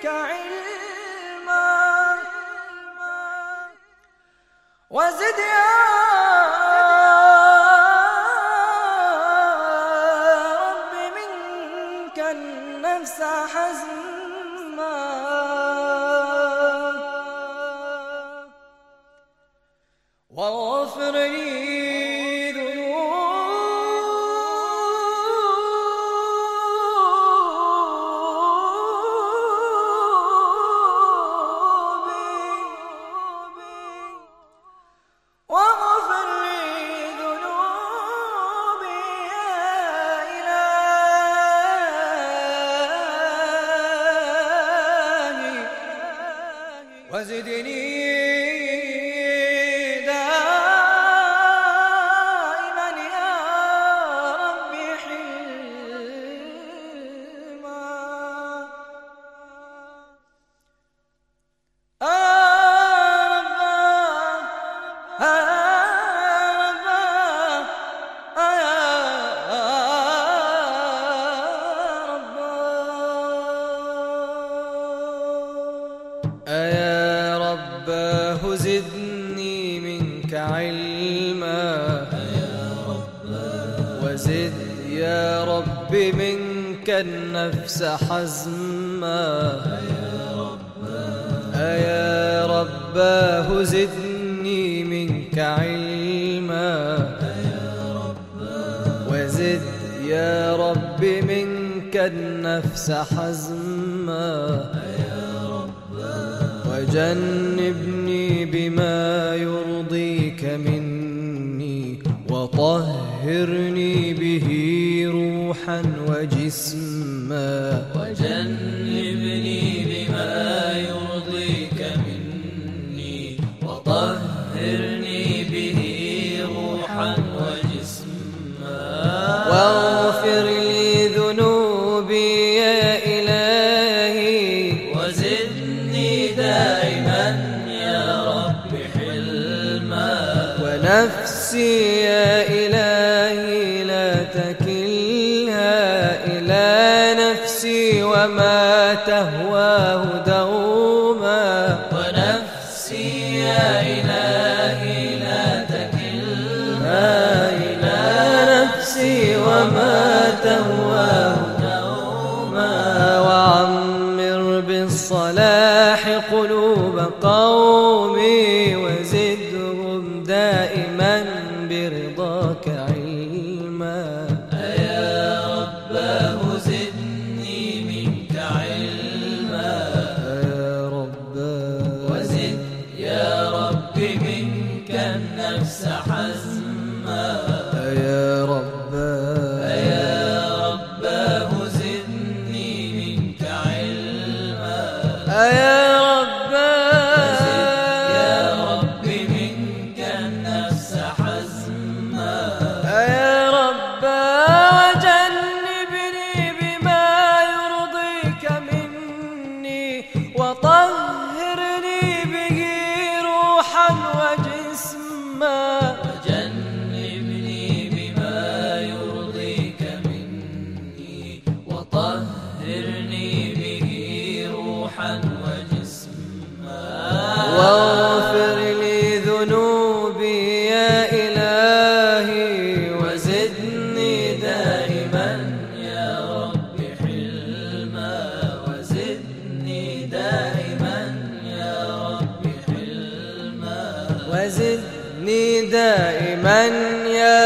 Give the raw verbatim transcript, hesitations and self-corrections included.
منك علما وزد يا رب منك النفس حزما واغفر لي وزدني دائما يا ربي حلما يا رباه زدني منك علما وزد يا رب منك النفس حزما يا رباه زدني منك علما وزد يا رب منك النفس حزما وجنبني بما يرضيك مني وطهرني به روحا وجسما وجنبني بما يرضيك مني وطهرني به روحا وجسما واغفر لي ذنوبي يا إلهي وزدني دائما يا رب حلما ونفسي يا إلهي لا تكلها إلى نفسي وما تهواه دوما ونفسي يا إلهي لا تكلها إلى نفسي وما تهواه دوما وعمر بالصلاح قلوب قومي وزدهم دائما برضاك علما يا رباه زدني منك علما يا رباه وزد يا رب منك النفس حزما يا رباه يا رباه زدني منك علما يا وطهرني به روحا وجسما وجنبني بما يرضيك مني وطهرني به روحا وجسما واغفر لي ذنوبي يا إلهي وزدني دائما يا رب حلما وزدني دائما يا رب حلما وزدني دائما يا